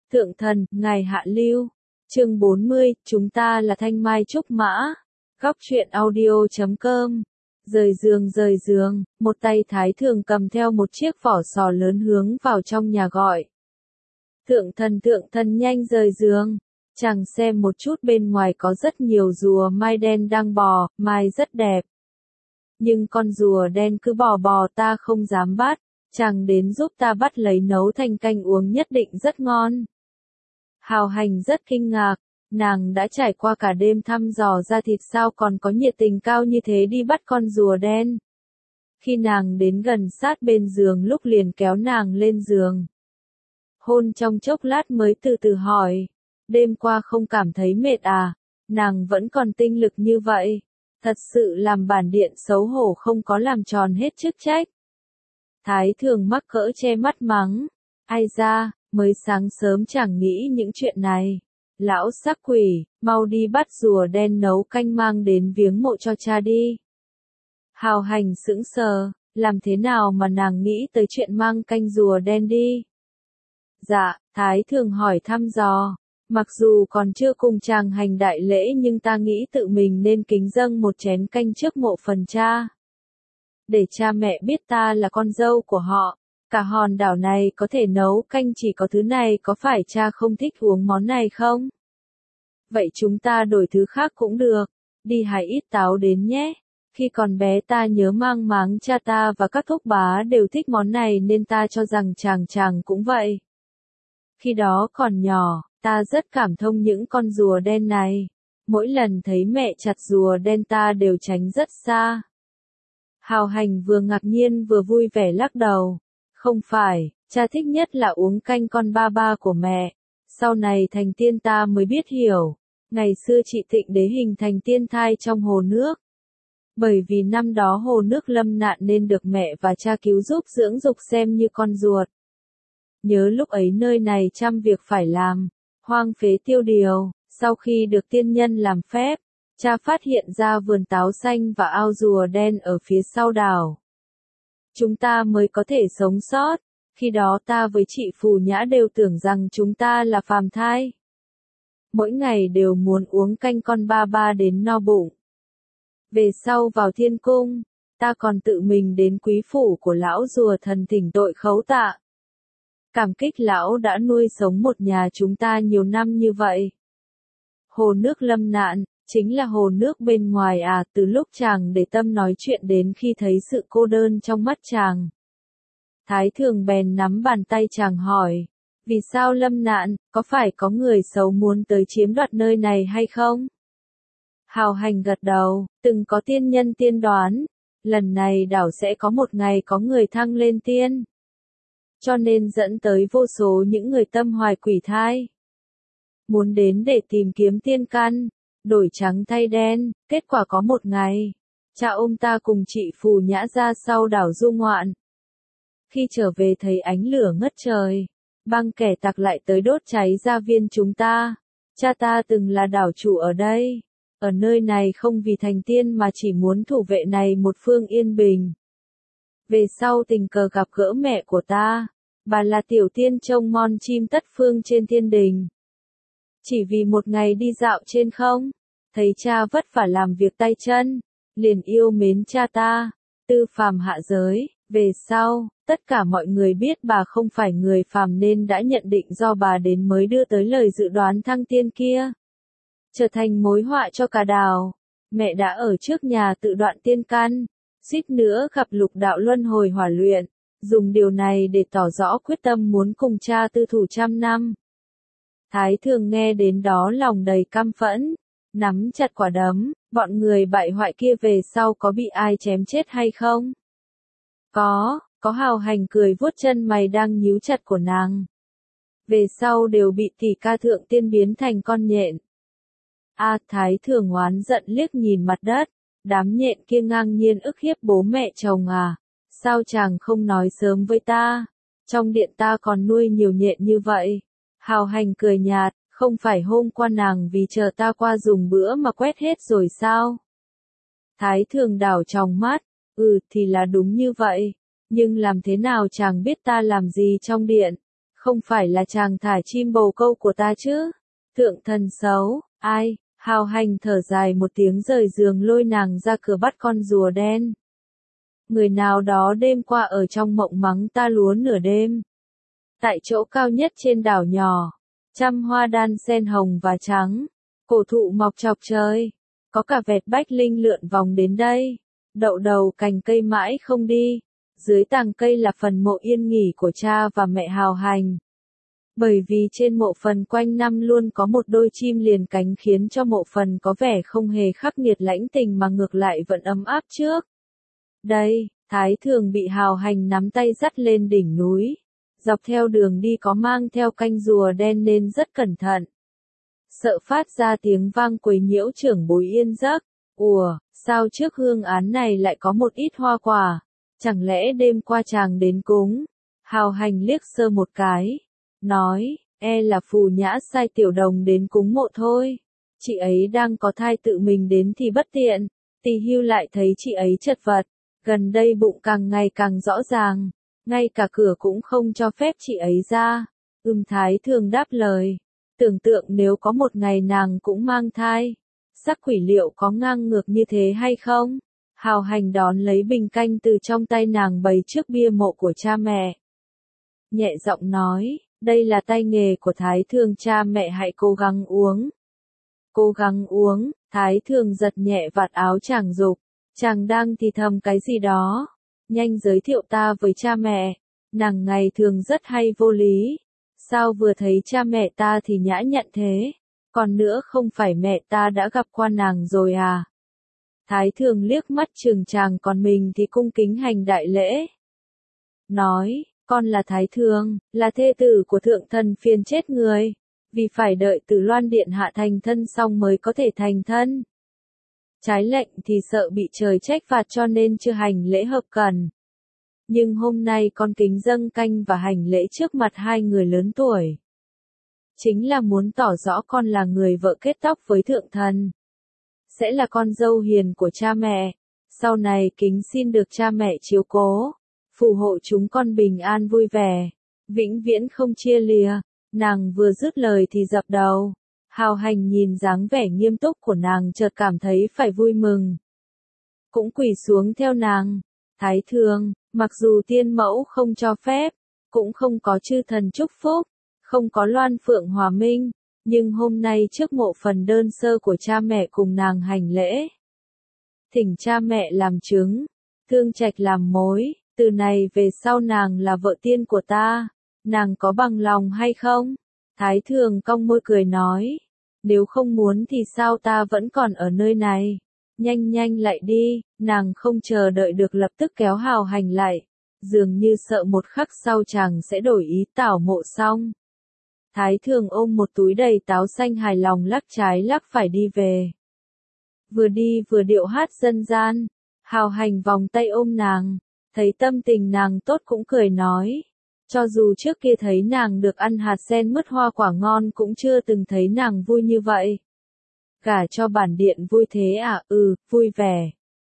Thượng thần, ngài hạ lưu. Chương 40, chúng ta là thanh mai trúc mã. Góc truyện audio.com. Rời giường, một tay Thái Thường cầm theo một chiếc vỏ sò lớn hướng vào trong nhà gọi. Thượng thần nhanh rời giường. Chàng xem một chút bên ngoài có rất nhiều rùa mai đen đang bò, mai rất đẹp. Nhưng con rùa đen cứ bò ta không dám bắt, chàng đến giúp ta bắt lấy nấu thành canh uống nhất định rất ngon. Hào Hành rất kinh ngạc, nàng đã trải qua cả đêm thăm dò ra thịt sao còn có nhiệt tình cao như thế đi bắt con rùa đen. Khi nàng đến gần sát bên giường lúc liền kéo nàng lên giường. Hôn trong chốc lát mới từ từ hỏi, đêm qua không cảm thấy mệt à, nàng vẫn còn tinh lực như vậy. Thật sự làm bản điện xấu hổ không có làm tròn hết chức trách. Thái Thường mắc cỡ che mắt mắng, ai ra, mới sáng sớm chẳng nghĩ những chuyện này. Lão sắc quỷ, mau đi bắt rùa đen nấu canh mang đến viếng mộ cho cha đi. Hào Hành sững sờ, làm thế nào mà nàng nghĩ tới chuyện mang canh rùa đen đi? Dạ, Thái Thường hỏi thăm dò. Mặc dù còn chưa cùng chàng hành đại lễ nhưng ta nghĩ tự mình nên kính dâng một chén canh trước mộ phần cha. Để cha mẹ biết ta là con dâu của họ. Cả hòn đảo này có thể nấu canh chỉ có thứ này, có phải cha không thích uống món này không? Vậy chúng ta đổi thứ khác cũng được. Đi hái ít táo đến nhé. Khi còn bé ta nhớ mang máng cha ta và các thúc bá đều thích món này nên ta cho rằng chàng cũng vậy. Khi đó còn nhỏ, ta rất cảm thông những con rùa đen này. Mỗi lần thấy mẹ chặt rùa đen ta đều tránh rất xa. Hào Hành vừa ngạc nhiên vừa vui vẻ lắc đầu. Không phải, cha thích nhất là uống canh con ba ba của mẹ. Sau này thành tiên ta mới biết hiểu. Ngày xưa chị Thịnh Đế hình thành tiên thai trong hồ nước. Bởi vì năm đó hồ nước lâm nạn nên được mẹ và cha cứu giúp dưỡng dục xem như con ruột. Nhớ lúc ấy nơi này trăm việc phải làm. Hoang phế tiêu điều, sau khi được tiên nhân làm phép, cha phát hiện ra vườn táo xanh và ao rùa đen ở phía sau đảo. Chúng ta mới có thể sống sót, khi đó ta với chị Phù Nhã đều tưởng rằng chúng ta là phàm thai. Mỗi ngày đều muốn uống canh con ba ba đến no bụng. Về sau vào thiên cung, ta còn tự mình đến quý phủ của lão rùa thần thỉnh tội khấu tạ. Cảm kích lão đã nuôi sống một nhà chúng ta nhiều năm như vậy. Hồ nước lâm nạn, chính là hồ nước bên ngoài à, từ lúc chàng để tâm nói chuyện đến khi thấy sự cô đơn trong mắt chàng. Thái Thường bèn nắm bàn tay chàng hỏi, vì sao lâm nạn, có phải có người xấu muốn tới chiếm đoạt nơi này hay không? Hào Hành gật đầu, từng có tiên nhân tiên đoán, lần này đảo sẽ có một ngày có người thăng lên tiên. Cho nên dẫn tới vô số những người tâm hoài quỷ thai. Muốn đến để tìm kiếm tiên căn, đổi trắng thay đen, kết quả có một ngày. Cha ôm ta cùng chị Phù Nhã ra sau đảo du ngoạn. Khi trở về thấy ánh lửa ngất trời, băng kẻ tặc lại tới đốt cháy gia viên chúng ta. Cha ta từng là đảo chủ ở đây. Ở nơi này không vì thành tiên mà chỉ muốn thủ vệ này một phương yên bình. Về sau tình cờ gặp gỡ mẹ của ta, bà là tiểu tiên trông mon chim tất phương trên thiên đình. Chỉ vì một ngày đi dạo trên không, thấy cha vất vả làm việc tay chân, liền yêu mến cha ta, tư phàm hạ giới. Về sau, tất cả mọi người biết bà không phải người phàm nên đã nhận định do bà đến mới đưa tới lời dự đoán thăng tiên kia. Trở thành mối họa cho cả đảo. Mẹ đã ở trước nhà tự đoạn tiên căn, suýt nữa gặp lục đạo luân hồi hỏa luyện, dùng điều này để tỏ rõ quyết tâm muốn cùng cha tư thủ trăm năm. Thái Thường nghe đến đó lòng đầy căm phẫn, nắm chặt quả đấm, bọn người bại hoại kia về sau có bị ai chém chết hay không? Có Hào Hành cười vuốt chân mày đang nhíu chặt của nàng. Về sau đều bị tỷ ca thượng tiên biến thành con nhện. Thái Thường oán giận liếc nhìn mặt đất, đám nhện kia ngang nhiên ức hiếp bố mẹ chồng à, sao chàng không nói sớm với ta, trong điện ta còn nuôi nhiều nhện như vậy. Hào Hành cười nhạt, không phải hôm qua nàng vì chờ ta qua dùng bữa mà quét hết rồi sao? Thái Thường đảo tròng mắt, thì là đúng như vậy, nhưng làm thế nào chàng biết ta làm gì trong điện? Không phải là chàng thả chim bồ câu của ta chứ? Thượng thần xấu, ai? Hào Hành thở dài một tiếng rời giường lôi nàng ra cửa bắt con rùa đen. Người nào đó đêm qua ở trong mộng mắng ta lúa nửa đêm. Tại chỗ cao nhất trên đảo nhỏ, trăm hoa đan sen hồng và trắng, cổ thụ mọc chọc trời, có cả vẹt bách linh lượn vòng đến đây, đậu đầu cành cây mãi không đi, dưới tàng cây là phần mộ yên nghỉ của cha và mẹ Hào Hành. Bởi vì trên mộ phần quanh năm luôn có một đôi chim liền cánh khiến cho mộ phần có vẻ không hề khắc nghiệt lãnh tình mà ngược lại vẫn ấm áp trước. Đây, Thái Thường bị Hào Hành nắm tay dắt lên đỉnh núi. Dọc theo đường đi có mang theo canh rùa đen nên rất cẩn thận. Sợ phát ra tiếng vang quấy nhiễu trưởng bối yên giấc. Ủa, sao trước hương án này lại có một ít hoa quả? Chẳng lẽ đêm qua chàng đến cúng? Hào Hành liếc sơ một cái. Nói, là Phù Nhã sai tiểu đồng đến cúng mộ thôi. Chị ấy đang có thai tự mình đến thì bất tiện. Tỳ hưu lại thấy chị ấy chật vật. Gần đây bụng càng ngày càng rõ ràng. Ngay cả cửa cũng không cho phép chị ấy ra. Thái Thường đáp lời. Tưởng tượng nếu có một ngày nàng cũng mang thai. Sắc quỷ liệu có ngang ngược như thế hay không? Hào Hành đón lấy bình canh từ trong tay nàng bày trước bia mộ của cha mẹ. Nhẹ giọng nói, đây là tay nghề của Thái Thường, cha mẹ hãy cố gắng uống. Cố gắng uống, Thái Thường giật nhẹ vạt áo chàng dục. Chàng đang thì thầm cái gì đó. Nhanh giới thiệu ta với cha mẹ. Nàng ngày thường rất hay vô lý. Sao vừa thấy cha mẹ ta thì nhã nhặn thế? Còn nữa không phải mẹ ta đã gặp qua nàng rồi à? Thái Thường liếc mắt chừng chàng, còn mình thì cung kính hành đại lễ. Nói, con là Thái Thường, là thê tử của thượng thần phiền chết người. Vì phải đợi Tử Loan Điện hạ thành thân xong mới có thể thành thân. Trái lệnh thì sợ bị trời trách phạt cho nên chưa hành lễ hợp cần. Nhưng hôm nay con kính dâng canh và hành lễ trước mặt hai người lớn tuổi. Chính là muốn tỏ rõ con là người vợ kết tóc với thượng thần. Sẽ là con dâu hiền của cha mẹ. Sau này kính xin được cha mẹ chiếu cố. Phù hộ chúng con bình an vui vẻ. Vĩnh viễn không chia lìa. Nàng vừa dứt lời thì dập đầu. Hào Hành nhìn dáng vẻ nghiêm túc của nàng chợt cảm thấy phải vui mừng. Cũng quỳ xuống theo nàng. Thái Thường, mặc dù tiên mẫu không cho phép, cũng không có chư thần chúc phúc, không có loan phượng hòa minh, nhưng hôm nay trước mộ phần đơn sơ của cha mẹ cùng nàng hành lễ. Thỉnh cha mẹ làm chứng, Thương Trạch làm mối, từ này về sau nàng là vợ tiên của ta, nàng có bằng lòng hay không? Thái Thường cong môi cười nói, nếu không muốn thì sao ta vẫn còn ở nơi này, nhanh nhanh lại đi, nàng không chờ đợi được lập tức kéo Hào Hành lại, dường như sợ một khắc sau chàng sẽ đổi ý tảo mộ xong. Thái Thường ôm một túi đầy táo xanh hài lòng lắc trái lắc phải đi về. Vừa đi vừa điệu hát dân gian, Hào Hành vòng tay ôm nàng, thấy tâm tình nàng tốt cũng cười nói. Cho dù trước kia thấy nàng được ăn hạt sen mứt hoa quả ngon cũng chưa từng thấy nàng vui như vậy. Gả cho bản điện vui thế à? Vui vẻ.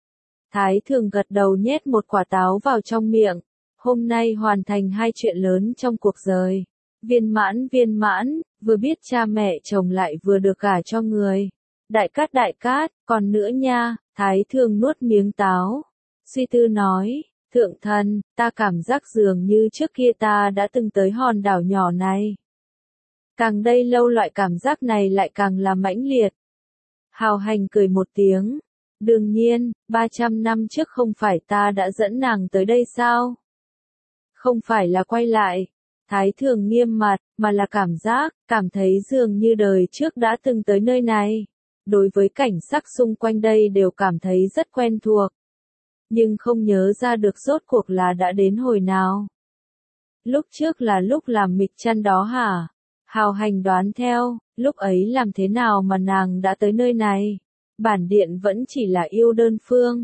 Thái Thường gật đầu nhét một quả táo vào trong miệng. Hôm nay hoàn thành hai chuyện lớn trong cuộc đời. Viên mãn, vừa biết cha mẹ chồng lại vừa được gả cho người. Đại cát, còn nữa nha, Thái Thường nuốt miếng táo. Suy tư nói, thượng thần, ta cảm giác dường như trước kia ta đã từng tới hòn đảo nhỏ này. Càng đây lâu loại cảm giác này lại càng là mãnh liệt. Hào Hành cười một tiếng. Đương nhiên, 300 năm trước không phải ta đã dẫn nàng tới đây sao? Không phải là quay lại. Thái Thường nghiêm mặt, mà là cảm thấy dường như đời trước đã từng tới nơi này. Đối với cảnh sắc xung quanh đây đều cảm thấy rất quen thuộc. Nhưng không nhớ ra được rốt cuộc là đã đến hồi nào. Lúc trước là lúc làm mịch chăn đó hả? Hào Hành đoán theo, lúc ấy làm thế nào mà nàng đã tới nơi này? Bản điện vẫn chỉ là yêu đơn phương.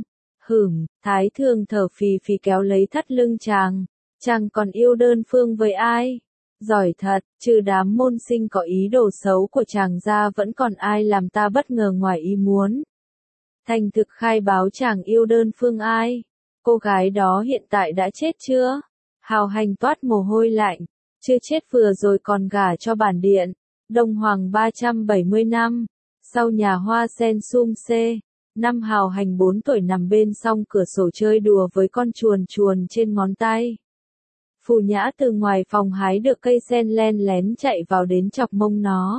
Thái Thường thở phì phì kéo lấy thắt lưng chàng. Chàng còn yêu đơn phương với ai? Giỏi thật, trừ đám môn sinh có ý đồ xấu của chàng ra vẫn còn ai làm ta bất ngờ ngoài ý muốn. Thành thực khai báo chàng yêu đơn phương ai? Cô gái đó hiện tại đã chết chưa? Hào Hành toát mồ hôi lạnh. Chưa chết vừa rồi còn gả cho bản điện, Đông Hoàng 370 năm, sau nhà hoa sen sum xê, năm Hào Hành 4 tuổi nằm bên song cửa sổ chơi đùa với con chuồn chuồn trên ngón tay. Phù Nhã từ ngoài phòng hái được cây sen len lén chạy vào đến chọc mông nó.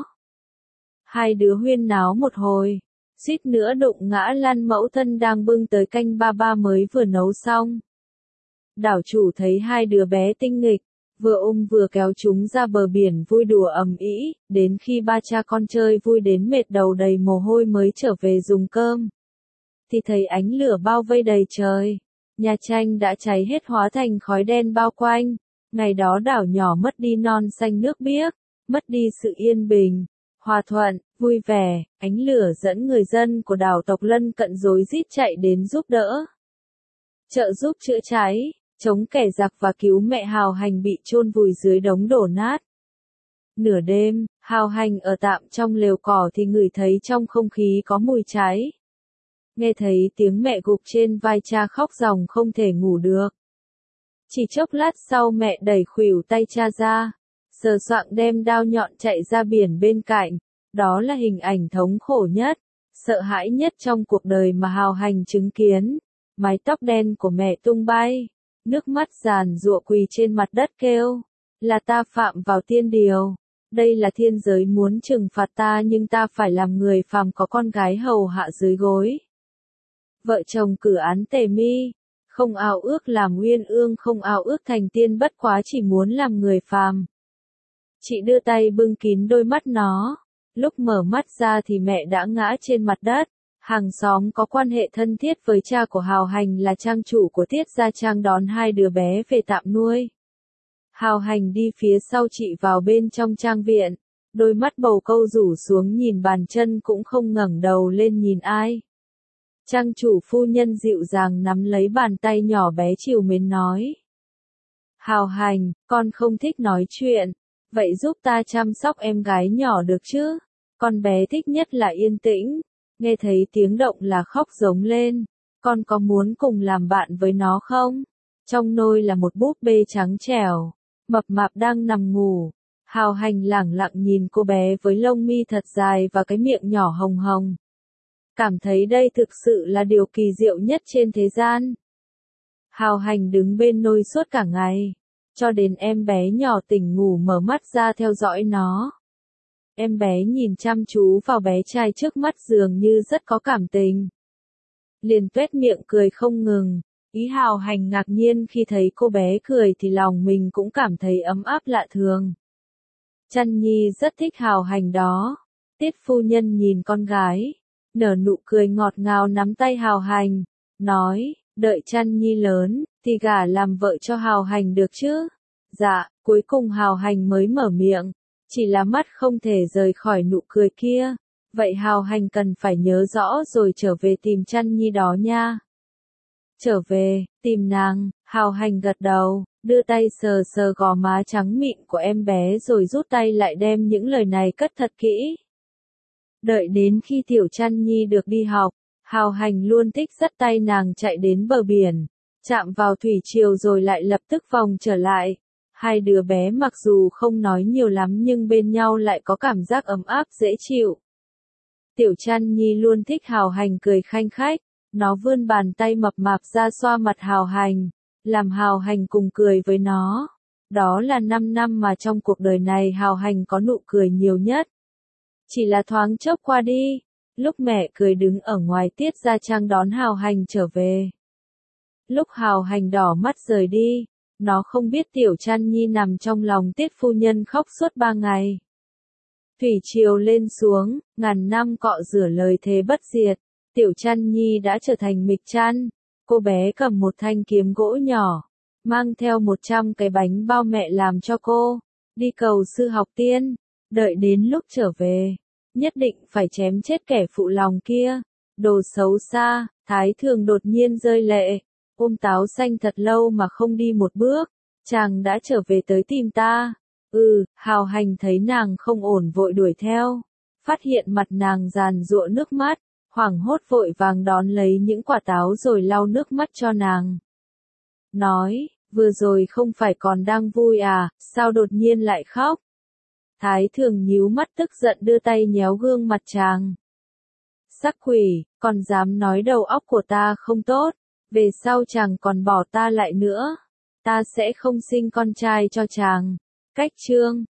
Hai đứa huyên náo một hồi, suýt nữa đụng ngã lăn mẫu thân đang bưng tới canh ba ba mới vừa nấu xong. Đảo chủ thấy hai đứa bé tinh nghịch, vừa ôm vừa kéo chúng ra bờ biển vui đùa ầm ĩ, đến khi ba cha con chơi vui đến mệt đầu đầy mồ hôi mới trở về dùng cơm. Thì thấy ánh lửa bao vây đầy trời, nhà tranh đã cháy hết hóa thành khói đen bao quanh, ngày đó đảo nhỏ mất đi non xanh nước biếc, mất đi sự yên bình, hòa thuận, vui vẻ, ánh lửa dẫn người dân của đảo tộc lân cận rối rít chạy đến giúp đỡ. Trợ giúp chữa cháy, chống kẻ giặc và cứu mẹ Hào Hành bị chôn vùi dưới đống đổ nát. Nửa đêm, Hào Hành ở tạm trong lều cỏ thì ngửi thấy trong không khí có mùi cháy. Nghe thấy tiếng mẹ gục trên vai cha khóc ròng không thể ngủ được. Chỉ chốc lát sau mẹ đẩy khuỷu tay cha ra, sờ soạng đem đao nhọn chạy ra biển bên cạnh. Đó là hình ảnh thống khổ nhất, sợ hãi nhất trong cuộc đời mà Hào Hành chứng kiến. Mái tóc đen của mẹ tung bay, nước mắt giàn giụa quỳ trên mặt đất kêu, là ta phạm vào thiên điều. Đây là thiên giới muốn trừng phạt ta nhưng ta phải làm người phàm có con gái hầu hạ dưới gối. Vợ chồng cử án tề mi, không ao ước làm uyên ương không ao ước thành tiên bất quá chỉ muốn làm người phàm. Chị đưa tay bưng kín đôi mắt nó, lúc mở mắt ra thì mẹ đã ngã trên mặt đất. Hàng xóm có quan hệ thân thiết với cha của Hào Hành là trang chủ của Tiết Gia Trang đón hai đứa bé về tạm nuôi. Hào Hành đi phía sau chị vào bên trong trang viện, đôi mắt bầu câu rủ xuống nhìn bàn chân cũng không ngẩng đầu lên nhìn ai. Trang chủ phu nhân dịu dàng nắm lấy bàn tay nhỏ bé trìu mến nói. Hào Hành, con không thích nói chuyện, vậy giúp ta chăm sóc em gái nhỏ được chứ? Con bé thích nhất là yên tĩnh. Nghe thấy tiếng động là khóc giống lên, con có muốn cùng làm bạn với nó không? Trong nôi là một búp bê trắng trẻo, mập mạp đang nằm ngủ. Hào Hành lẳng lặng nhìn cô bé với lông mi thật dài và cái miệng nhỏ hồng hồng. Cảm thấy đây thực sự là điều kỳ diệu nhất trên thế gian. Hào Hành đứng bên nôi suốt cả ngày, cho đến em bé nhỏ tỉnh ngủ mở mắt ra theo dõi nó. Em bé nhìn chăm chú vào bé trai trước mắt dường như rất có cảm tình. Liền tuét miệng cười không ngừng, ý Hào Hành ngạc nhiên khi thấy cô bé cười thì lòng mình cũng cảm thấy ấm áp lạ thường. Chăn Nhi rất thích Hào Hành đó. Tiết phu nhân nhìn con gái, nở nụ cười ngọt ngào nắm tay Hào Hành, nói, đợi Chăn Nhi lớn, thì gả làm vợ cho Hào Hành được chứ? Dạ, cuối cùng Hào Hành mới mở miệng. Chỉ là mắt không thể rời khỏi nụ cười kia. Vậy Hào Hành cần phải nhớ rõ rồi trở về tìm Chăn Nhi đó nha. Trở về, tìm nàng, Hào Hành gật đầu, đưa tay sờ sờ gò má trắng mịn của em bé rồi rút tay lại đem những lời này cất thật kỹ. Đợi đến khi tiểu Chăn Nhi được đi học, Hào Hành luôn thích dắt tay nàng chạy đến bờ biển, chạm vào thủy triều rồi lại lập tức vòng trở lại. Hai đứa bé mặc dù không nói nhiều lắm nhưng bên nhau lại có cảm giác ấm áp dễ chịu. Tiểu Chăn Nhi luôn thích Hào Hành cười khanh khách, nó vươn bàn tay mập mạp ra xoa mặt Hào Hành, làm Hào Hành cùng cười với nó. Đó là 5 năm mà trong cuộc đời này Hào Hành có nụ cười nhiều nhất. Chỉ là thoáng chốc qua đi, lúc mẹ cười đứng ở ngoài Tiết Gia Trang đón Hào Hành trở về. Lúc Hào Hành đỏ mắt rời đi, nó không biết tiểu Chăn Nhi nằm trong lòng Tiết phu nhân khóc suốt 3 ngày. Thủy triều lên xuống, ngàn năm cọ rửa lời thề bất diệt, tiểu Chăn Nhi đã trở thành Mịch Chăn. Cô bé cầm một thanh kiếm gỗ nhỏ, mang theo 100 cái bánh bao mẹ làm cho cô, đi cầu sư học tiên, đợi đến lúc trở về, nhất định phải chém chết kẻ phụ lòng kia. Đồ xấu xa, Thái Thường đột nhiên rơi lệ. Ôm Táo Xanh thật lâu mà không đi một bước, chàng đã trở về tới tìm ta. Hào Hành thấy nàng không ổn vội đuổi theo, phát hiện mặt nàng giàn giụa nước mắt, hoảng hốt vội vàng đón lấy những quả táo rồi lau nước mắt cho nàng. Nói, Vừa rồi không phải còn đang vui à, sao đột nhiên lại khóc? Thái Thường nhíu mắt tức giận đưa tay nhéo gương mặt chàng. Sắc quỷ, còn dám nói đầu óc của ta không tốt, về sau chàng còn bỏ ta lại nữa, ta sẽ không sinh con trai cho chàng. Cách chương